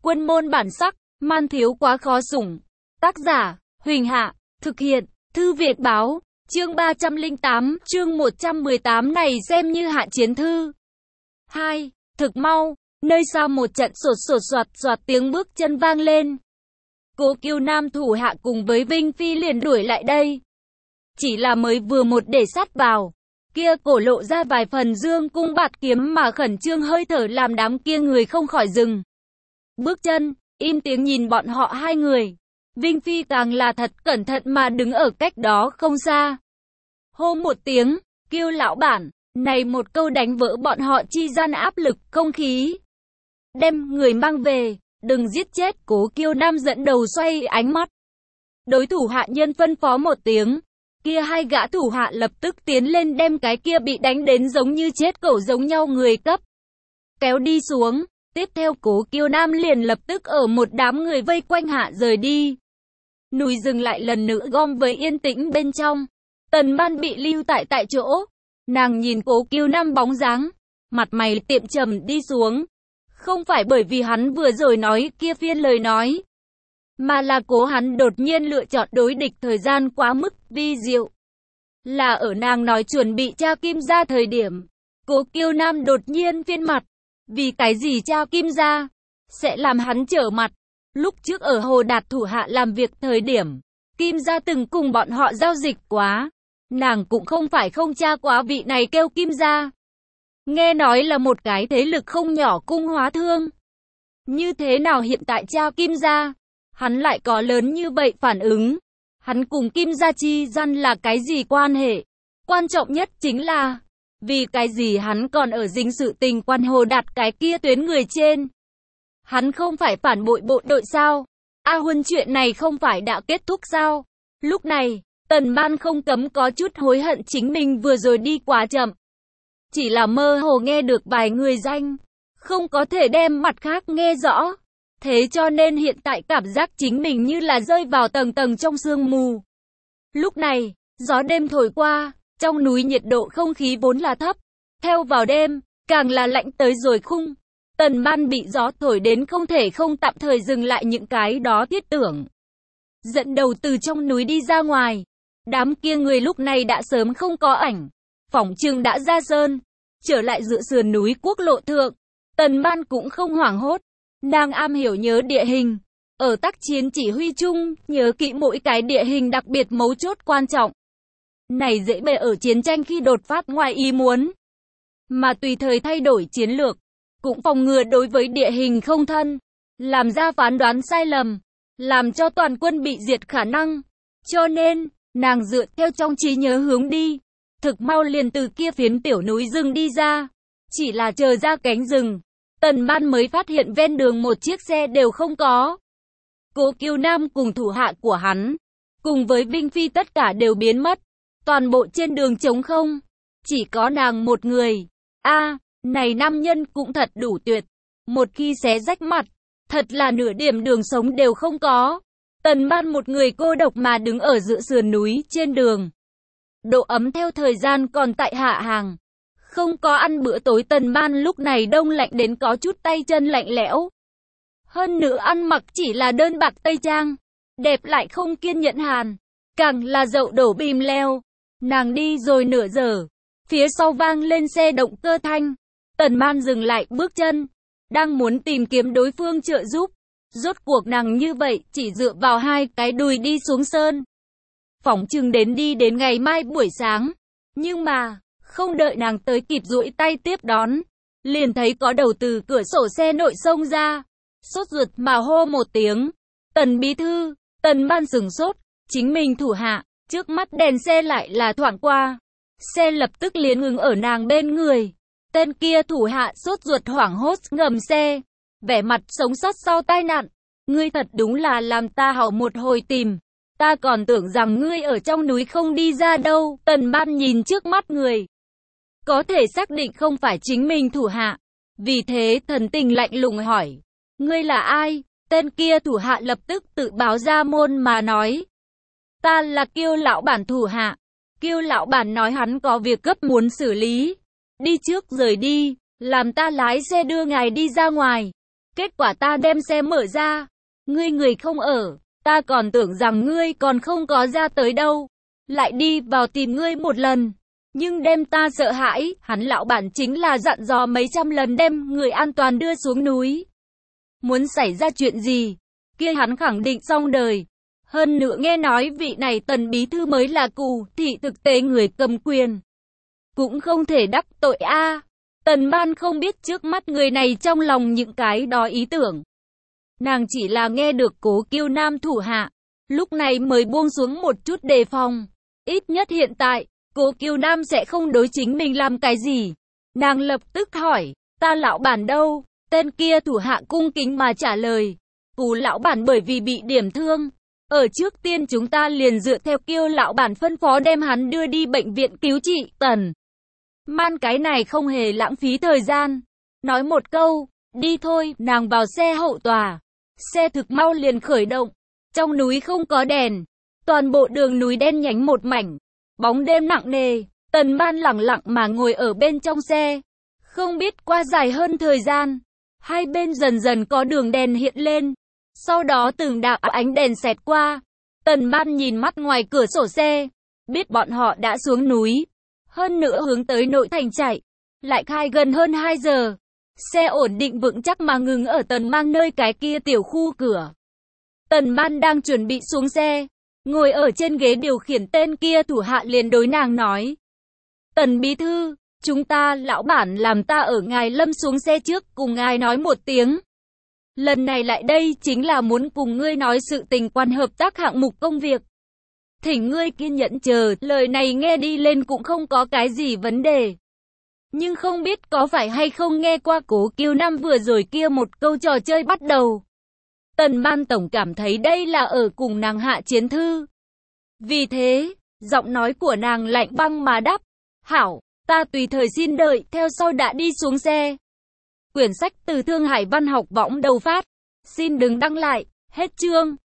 Quân môn bản sắc, man thiếu quá khó sủng. Tác giả, Huỳnh Hạ, thực hiện, Thư viện báo, chương 308, chương 118 này xem như hạ chiến thư. 2. Thực mau, nơi xa một trận sột soạt tiếng bước chân vang lên. Cố Kiêu Nam thủ hạ cùng với Vinh Phi liền đuổi lại đây. Chỉ là mới vừa một để sát vào, kia cổ lộ ra vài phần dương cung bạt kiếm mà khẩn trương hơi thở làm đám kia người không khỏi dừng bước chân, im tiếng nhìn bọn họ hai người. Vinh Phi càng là thật cẩn thận mà đứng ở cách đó không xa. Hô một tiếng, Kiêu lão bản, này một câu đánh vỡ bọn họ chi gian áp lực không khí. Đem người mang về, đừng giết chết. Cố Kiêu Nam dẫn đầu xoay ánh mắt. Đối thủ hạ nhân phân phó một tiếng. Kia hai gã thủ hạ lập tức tiến lên đem cái kia bị đánh đến giống như chết cẩu giống nhau người cấp kéo đi xuống. Tiếp theo Cố Kiêu Nam liền lập tức ở một đám người vây quanh hạ rời đi. Núi rừng lại lần nữa gom với yên tĩnh bên trong. Tần Ban bị lưu tại chỗ. Nàng nhìn Cố Kiêu Nam bóng dáng, mặt mày tiệm trầm đi xuống. Không phải bởi vì hắn vừa rồi nói kia phiên lời nói, mà là cố hắn đột nhiên lựa chọn đối địch thời gian quá mức vi diệu. Là ở nàng nói chuẩn bị tra Kim gia thời điểm, Cố Kiêu Nam đột nhiên phiên mặt. Vì cái gì tra Kim gia sẽ làm hắn trở mặt? Lúc trước ở Hồ Đạt thủ hạ làm việc thời điểm, Kim gia từng cùng bọn họ giao dịch quá. Nàng cũng không phải không tra quá vị này kêu Kim gia. Nghe nói là một cái thế lực không nhỏ cung hóa thương. Như thế nào hiện tại tra Kim gia, hắn lại có lớn như vậy phản ứng? Hắn cùng Kim gia chi gian là cái gì quan hệ? Quan trọng nhất chính là, vì cái gì hắn còn ở dính sự tình quan Hồ Đạt cái kia tuyến người trên? Hắn không phải phản bội bộ đội sao? A Huân chuyện này không phải đã kết thúc sao? Lúc này, Tần Ban không cấm có chút hối hận chính mình vừa rồi đi quá chậm. Chỉ là mơ hồ nghe được vài người danh, không có thể đem mặt khác nghe rõ. Thế cho nên hiện tại cảm giác chính mình như là rơi vào tầng trong sương mù. Lúc này, gió đêm thổi qua, trong núi nhiệt độ không khí vốn là thấp. Theo vào đêm, càng là lạnh tới rồi khung. Tần Ban bị gió thổi đến không thể không tạm thời dừng lại những cái đó thiết tưởng. Dẫn đầu từ trong núi đi ra ngoài. Đám kia người lúc này đã sớm không có ảnh. Phỏng chừng đã ra sơn, trở lại giữa sườn núi quốc lộ thượng. Tần Ban cũng không hoảng hốt. Nàng am hiểu nhớ địa hình. Ở tác chiến chỉ huy chung, nhớ kỹ mỗi cái địa hình đặc biệt mấu chốt quan trọng. Này dễ bề ở chiến tranh khi đột phát ngoài ý muốn. Mà tùy thời thay đổi chiến lược. Cũng phòng ngừa đối với địa hình không thân. Làm ra phán đoán sai lầm. Làm cho toàn quân bị diệt khả năng. Cho nên, nàng dựa theo trong trí nhớ hướng đi. Thực mau liền từ kia phiến tiểu núi rừng đi ra. Chỉ là chờ ra cánh rừng, Tần Ban mới phát hiện ven đường một chiếc xe đều không có. Cố Kiêu Nam cùng thủ hạ của hắn, cùng với Vinh Phi tất cả đều biến mất. Toàn bộ trên đường trống không. Chỉ có nàng một người. Này nam nhân cũng thật đủ tuyệt. Một khi xé rách mặt, thật là nửa điểm đường sống đều không có. Tần Ban một người cô độc mà đứng ở giữa sườn núi trên đường. Độ ấm theo thời gian còn tại hạ hàng. Không có ăn bữa tối Tần Ban lúc này đông lạnh đến có chút tay chân lạnh lẽo. Hơn nữa ăn mặc chỉ là đơn bạc tây trang. Đẹp lại không kiên nhẫn hàn. Càng là dậu đổ bìm leo. Nàng đi rồi nửa giờ. Phía sau vang lên xe động cơ thanh. Tần Ban dừng lại bước chân. Đang muốn tìm kiếm đối phương trợ giúp. Rốt cuộc nàng như vậy chỉ dựa vào hai cái đùi đi xuống sơn. Phỏng chừng đi đến ngày mai buổi sáng. Nhưng mà, không đợi nàng tới kịp duỗi tay tiếp đón. Liền thấy có đầu từ cửa sổ xe nội xông ra. Sốt ruột mà hô một tiếng. Tần bí thư. Tần Ban sửng sốt. Chính mình thủ hạ. Trước mắt đèn xe lại là thoảng qua. Xe lập tức liền ngừng ở nàng bên người. Tên kia thủ hạ sốt ruột hoảng hốt ngầm xe. Vẻ mặt sống sót sau tai nạn. Ngươi thật đúng là làm ta hảo một hồi tìm. Ta còn tưởng rằng ngươi ở trong núi không đi ra đâu. Tần Ban nhìn trước mắt người. Có thể xác định không phải chính mình thủ hạ. Vì thế thần tình lạnh lùng hỏi. Ngươi là ai? Tên kia thủ hạ lập tức tự báo ra môn mà nói. Ta là Kiêu lão bản thủ hạ. Kiêu lão bản nói hắn có việc gấp muốn xử lý. Đi trước rời đi. Làm ta lái xe đưa ngài đi ra ngoài. Kết quả ta đem xe mở ra, người không ở, ta còn tưởng rằng ngươi còn không có ra tới đâu. Lại đi vào tìm ngươi một lần, nhưng đem ta sợ hãi, hắn lão bản chính là dặn dò mấy trăm lần đem người an toàn đưa xuống núi. Muốn xảy ra chuyện gì, kia hắn khẳng định xong đời. Hơn nữa nghe nói vị này Tần bí thư mới là Cù thị thực tế người cầm quyền. Cũng không thể đắc tội a. Tần Ban không biết trước mắt người này trong lòng những cái đó ý tưởng. Nàng chỉ là nghe được Cố Kiêu Nam thủ hạ, lúc này mới buông xuống một chút đề phòng. Ít nhất hiện tại, Cố Kiêu Nam sẽ không đối chính mình làm cái gì. Nàng lập tức hỏi, ta lão bản đâu? Tên kia thủ hạ cung kính mà trả lời, Cù lão bản bởi vì bị điểm thương. Ở trước tiên chúng ta liền dựa theo Kiêu lão bản phân phó đem hắn đưa đi bệnh viện cứu trị. Tần Man cái này không hề lãng phí thời gian. Nói một câu, đi thôi, nàng vào xe hậu tòa. Xe thực mau liền khởi động. Trong núi không có đèn. Toàn bộ đường núi đen nhánh một mảnh. Bóng đêm nặng nề. Tần Man lẳng lặng mà ngồi ở bên trong xe. Không biết qua dài hơn thời gian. Hai bên dần dần có đường đèn hiện lên. Sau đó từng đạo ánh đèn xẹt qua. Tần Man nhìn mắt ngoài cửa sổ xe. Biết bọn họ đã xuống núi. Hơn nữa hướng tới nội thành chạy. Lại khai gần hơn 2 giờ. Xe ổn định vững chắc mà ngừng ở Tần Mang nơi cái kia tiểu khu cửa. Tần Man đang chuẩn bị xuống xe. Ngồi ở trên ghế điều khiển, tên kia thủ hạ liền đối nàng nói. Tần bí thư, chúng ta lão bản làm ta ở ngài lâm xuống xe trước cùng ngài nói một tiếng. Lần này lại đây chính là muốn cùng ngươi nói sự tình quan hợp tác hạng mục công việc. Thỉnh ngươi kiên nhẫn chờ, lời này nghe đi lên cũng không có cái gì vấn đề. Nhưng không biết có phải hay không nghe qua Cố Kiêu Nam vừa rồi kia một câu trò chơi bắt đầu. Tần Man tổng cảm thấy đây là ở cùng nàng hạ chiến thư. Vì thế, giọng nói của nàng lạnh băng mà đáp. Hảo, ta tùy thời xin đợi, theo sau đã đi xuống xe. Quyển sách từ Thương Hải Văn học võng đầu phát. Xin đừng đăng lại, hết chương.